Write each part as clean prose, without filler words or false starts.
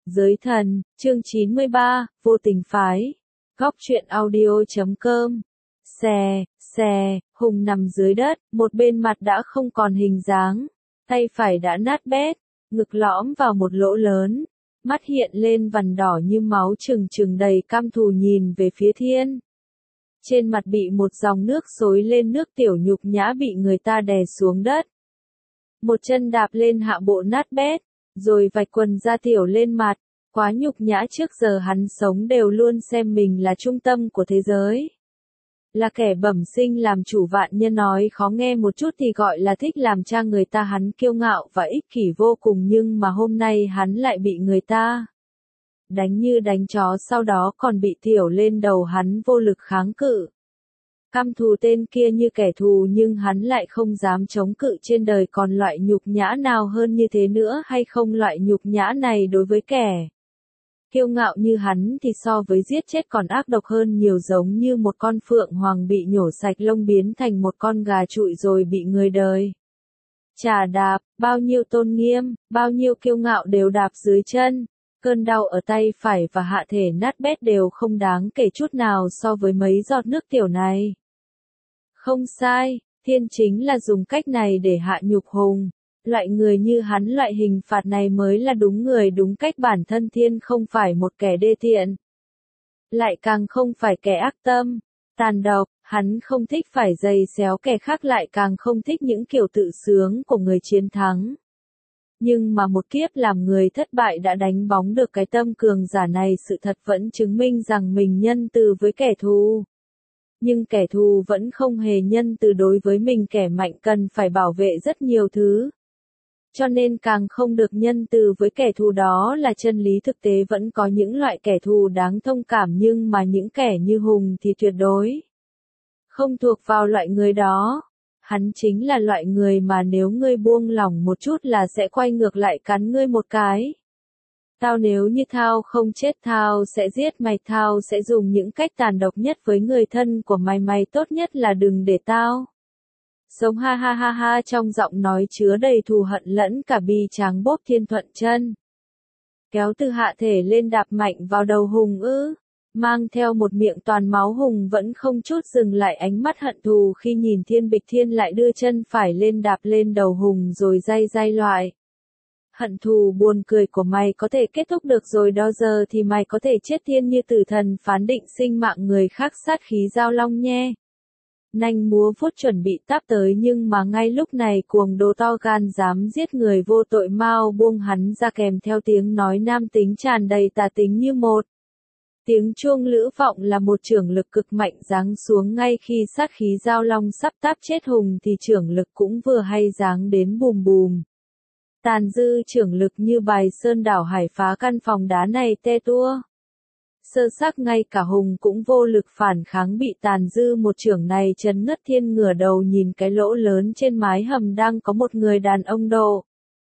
Giới thần, chương 93, vô tình phái. Góc truyện audio.com. Hùng nằm dưới đất, một bên mặt đã không còn hình dáng, tay phải đã nát bét, ngực lõm vào một lỗ lớn, mắt hiện lên vằn đỏ như máu trừng trừng đầy căm thù nhìn về phía Thiên. Trên mặt bị một dòng nước xối lên, nước tiểu nhục nhã bị người ta đè xuống đất. Một chân đạp lên hạ bộ nát bét, rồi vạch quần da tiểu lên mặt, quá nhục nhã. Trước giờ hắn sống đều luôn xem mình là trung tâm của thế giới. Là kẻ bẩm sinh làm chủ vạn nhân, nói khó nghe một chút thì gọi là thích làm cha người ta. Hắn kiêu ngạo và ích kỷ vô cùng, nhưng mà hôm nay hắn lại bị người ta đánh như đánh chó, sau đó còn bị tiểu lên đầu. Hắn vô lực kháng cự. Căm thù tên kia như kẻ thù, nhưng hắn lại không dám chống cự. Trên đời còn loại nhục nhã nào hơn như thế nữa hay không? Loại nhục nhã này đối với kẻ kiêu ngạo như hắn thì so với giết chết còn ác độc hơn nhiều, giống như một con phượng hoàng bị nhổ sạch lông biến thành một con gà trụi rồi bị người đời chà đạp. Bao nhiêu tôn nghiêm, bao nhiêu kiêu ngạo đều đạp dưới chân. Cơn đau ở tay phải và hạ thể nát bét đều không đáng kể chút nào so với mấy giọt nước tiểu này. Không sai, Thiên chính là dùng cách này để hạ nhục Hùng. Loại người như hắn, loại hình phạt này mới là đúng người đúng cách. Bản thân Thiên không phải một kẻ đê tiện, lại càng không phải kẻ ác tâm, tàn độc. Hắn không thích phải giày xéo kẻ khác, lại càng không thích những kiểu tự sướng của người chiến thắng. Nhưng mà một kiếp làm người thất bại đã đánh bóng được cái tâm cường giả này. Sự thật vẫn chứng minh rằng mình nhân từ với kẻ thù, nhưng kẻ thù vẫn không hề nhân từ đối với mình. Kẻ mạnh cần phải bảo vệ rất nhiều thứ, cho nên càng không được nhân từ với kẻ thù. Đó là chân lý. Thực tế vẫn có những loại kẻ thù đáng thông cảm, nhưng mà những kẻ như Hùng thì tuyệt đối không thuộc vào loại người đó. Hắn chính là loại người mà nếu ngươi buông lỏng một chút là sẽ quay ngược lại cắn ngươi một cái. Tao nếu như tao không chết, tao sẽ giết mày. Tao sẽ dùng những cách tàn độc nhất với người thân của mày. Mày tốt nhất là đừng để tao sống. Ha ha ha ha. Trong giọng nói chứa đầy thù hận lẫn cả bi tráng. Bốp Thiên thuận chân kéo từ hạ thể lên, đạp mạnh vào đầu Hùng mang theo một miệng toàn máu. Hùng vẫn không chút dừng lại, ánh mắt hận thù khi nhìn Thiên bịch. Thiên lại đưa chân phải lên, đạp lên đầu Hùng rồi day loại hận thù buồn cười của mày có thể kết thúc được rồi đó. Giờ thì mày có thể chết. Thiên như tử thần phán định sinh mạng người khác, sát khí giao long nhe nanh múa vuốt chuẩn bị táp tới. Nhưng mà ngay lúc này cuồng đồ to gan dám giết người vô tội mau buông hắn ra, kèm theo tiếng nói nam tính tràn đầy tà tính như một tiếng chuông lữ vọng. Là một chưởng lực cực mạnh giáng xuống. Ngay khi sát khí giao long sắp táp chết Hùng thì chưởng lực cũng vừa hay giáng đến, bùm bùm. Tàn dư chưởng lực như bài sơn đảo hải, phá căn phòng đá này te tua. Sơ xác ngay cả Hùng cũng vô lực phản kháng, bị tàn dư một chưởng này chấn ngất. Thiên ngửa đầu nhìn cái lỗ lớn trên mái hầm, đang có một người đàn ông độ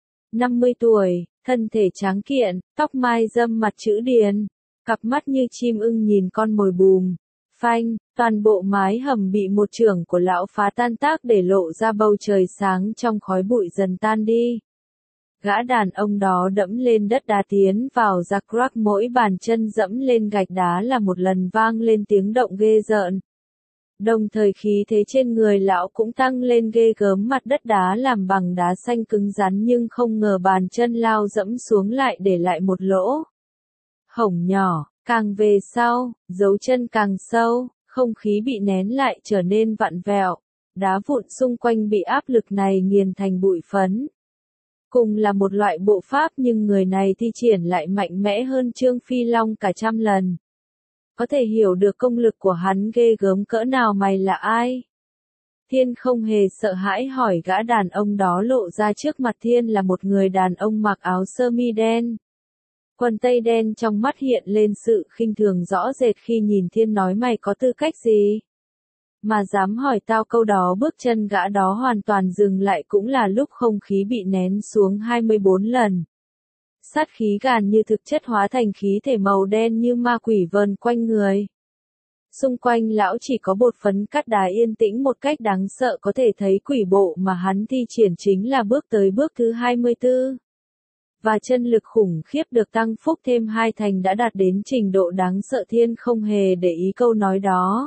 50 tuổi, thân thể tráng kiện, tóc mai râm, mặt chữ điền, cặp mắt như chim ưng nhìn con mồi. Bùm phanh, toàn bộ mái hầm bị một chưởng của lão phá tan tác, để lộ ra bầu trời sáng trong khói bụi dần tan đi. Gã đàn ông đó đẫm lên đất đá tiến vào ra crack, mỗi bàn chân dẫm lên gạch đá là một lần vang lên tiếng động ghê rợn. Đồng thời khí thế trên người lão cũng tăng lên ghê gớm. Mặt đất đá làm bằng đá xanh cứng rắn, nhưng không ngờ bàn chân lao dẫm xuống lại để lại một lỗ hổng nhỏ. Càng về sau, dấu chân càng sâu, không khí bị nén lại trở nên vặn vẹo. Đá vụn xung quanh bị áp lực này nghiền thành bụi phấn. Cùng là một loại bộ pháp, nhưng người này thi triển lại mạnh mẽ hơn Trương Phi Long cả trăm lần. Có thể hiểu được công lực của hắn ghê gớm cỡ nào. Mày là ai? Thiên không hề sợ hãi hỏi gã đàn ông đó. Lộ ra trước mặt Thiên là một người đàn ông mặc áo sơ mi đen, quần tây đen. Trong mắt hiện lên sự khinh thường rõ rệt khi nhìn Thiên, nói mày có tư cách gì mà dám hỏi tao câu đó? Bước chân gã đó hoàn toàn dừng lại, cũng là lúc không khí bị nén xuống 24 lần. Sát khí gàn như thực chất hóa thành khí thể màu đen như ma quỷ vờn quanh người. Xung quanh lão chỉ có bột phấn cát đá yên tĩnh một cách đáng sợ. Có thể thấy quỷ bộ mà hắn thi triển chính là bước tới bước thứ 24. và chân lực khủng khiếp được tăng phúc thêm 2 thành đã đạt đến trình độ đáng sợ. Thiên không hề để ý câu nói đó.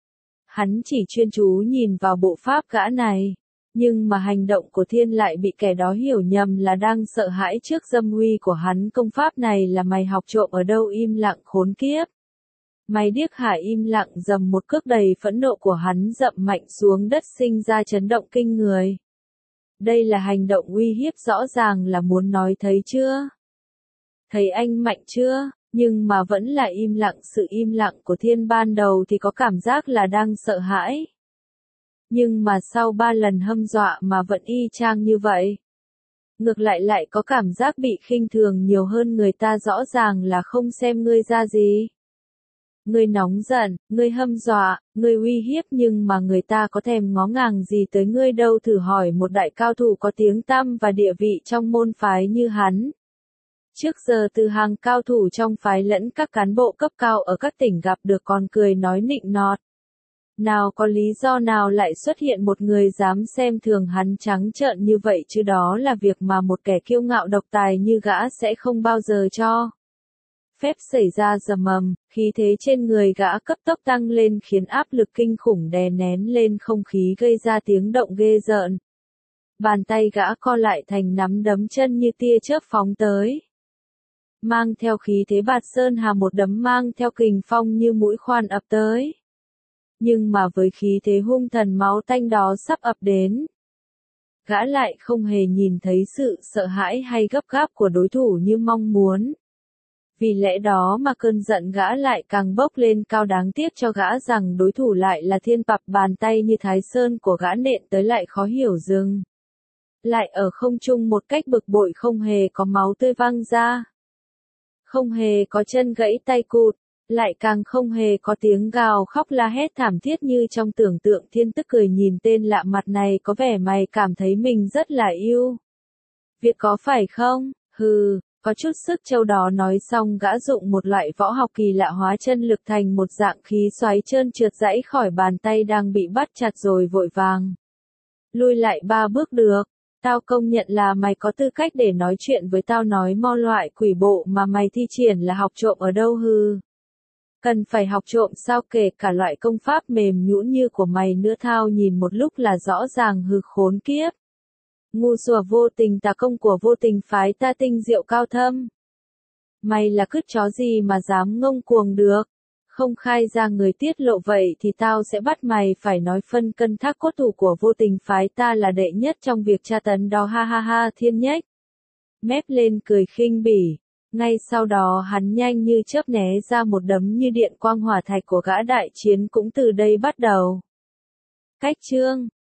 Hắn chỉ chuyên chú nhìn vào bộ pháp gã này. Nhưng mà hành động của Thiên lại bị kẻ đó hiểu nhầm là đang sợ hãi trước dâm uy của hắn. Công pháp này là mày học trộm ở đâu? Im lặng khốn kiếp. Mày điếc hả? Im lặng. Dầm một cước đầy phẫn nộ của hắn dậm mạnh xuống đất, sinh ra chấn động kinh người. Đây là hành động uy hiếp, rõ ràng là muốn nói thấy chưa? Thấy anh mạnh chưa? Nhưng mà vẫn là im lặng. Sự im lặng của Thiên ban đầu thì có cảm giác là đang sợ hãi. Nhưng mà sau 3 lần hâm dọa mà vẫn y chang như vậy. Ngược lại có cảm giác bị khinh thường nhiều hơn. Người ta rõ ràng là không xem ngươi ra gì. Ngươi nóng giận, ngươi hâm dọa, ngươi uy hiếp, nhưng mà người ta có thèm ngó ngàng gì tới ngươi đâu. Thử hỏi một đại cao thủ có tiếng tăm và địa vị trong môn phái như hắn. Trước giờ từ hàng cao thủ trong phái lẫn các cán bộ cấp cao ở các tỉnh gặp được còn cười nói nịnh nọt. Nào có lý do nào lại xuất hiện một người dám xem thường hắn trắng trợn như vậy chứ? Đó là việc mà một kẻ kiêu ngạo độc tài như gã sẽ không bao giờ cho phép xảy ra. Rầm ầm, khí thế trên người gã cấp tốc tăng lên khiến áp lực kinh khủng đè nén lên không khí gây ra tiếng động ghê rợn. Bàn tay gã co lại thành nắm đấm, chân như tia chớp phóng tới. Mang theo khí thế bạt sơn hà, một đấm mang theo kình phong như mũi khoan ập tới. Nhưng mà với khí thế hung thần máu tanh đó sắp ập đến, gã lại không hề nhìn thấy sự sợ hãi hay gấp gáp của đối thủ như mong muốn. Vì lẽ đó mà cơn giận gã lại càng bốc lên cao. Đáng tiếc cho gã rằng đối thủ lại là Thiên Pặp. Bàn tay như Thái Sơn của gã nện tới lại khó hiểu dừng lại ở không trung một cách bực bội. Không hề có máu tươi văng ra, không hề có chân gãy tay cụt, lại càng không hề có tiếng gào khóc la hét thảm thiết như trong tưởng tượng. Thiên tức cười nhìn tên lạ mặt này, có vẻ mày cảm thấy mình rất là yêu Việt có phải không? Hừ, có chút sức châu đó. Nói xong gã dụng một loại võ học kỳ lạ hóa chân lực thành một dạng khí xoáy trơn trượt rãy khỏi bàn tay đang bị bắt chặt, rồi vội vàng lui lại 3 bước. Được, tao công nhận là mày có tư cách để nói chuyện với tao. Nói mo, loại quỷ bộ mà mày thi triển là học trộm ở đâu? Hừ, cần phải học trộm sao? Kể cả loại công pháp mềm nhũn như của mày nữa, thao nhìn một lúc là rõ ràng. Hừ, khốn kiếp, ngu xuẩn vô tình, tà công của vô tình phái ta tinh diệu cao thâm. Mày là cứt chó gì mà dám ngông cuồng được? Không khai ra người tiết lộ vậy thì tao sẽ bắt mày phải nói phân cân thác cốt. Thủ của vô tình phái ta là đệ nhất trong việc tra tấn đó. Ha ha ha. Thiên nhếch mép lên cười khinh bỉ. Ngay sau đó hắn nhanh như chớp né ra một đấm như điện quang hỏa thạch của gã. Đại chiến cũng từ đây bắt đầu. Cách chương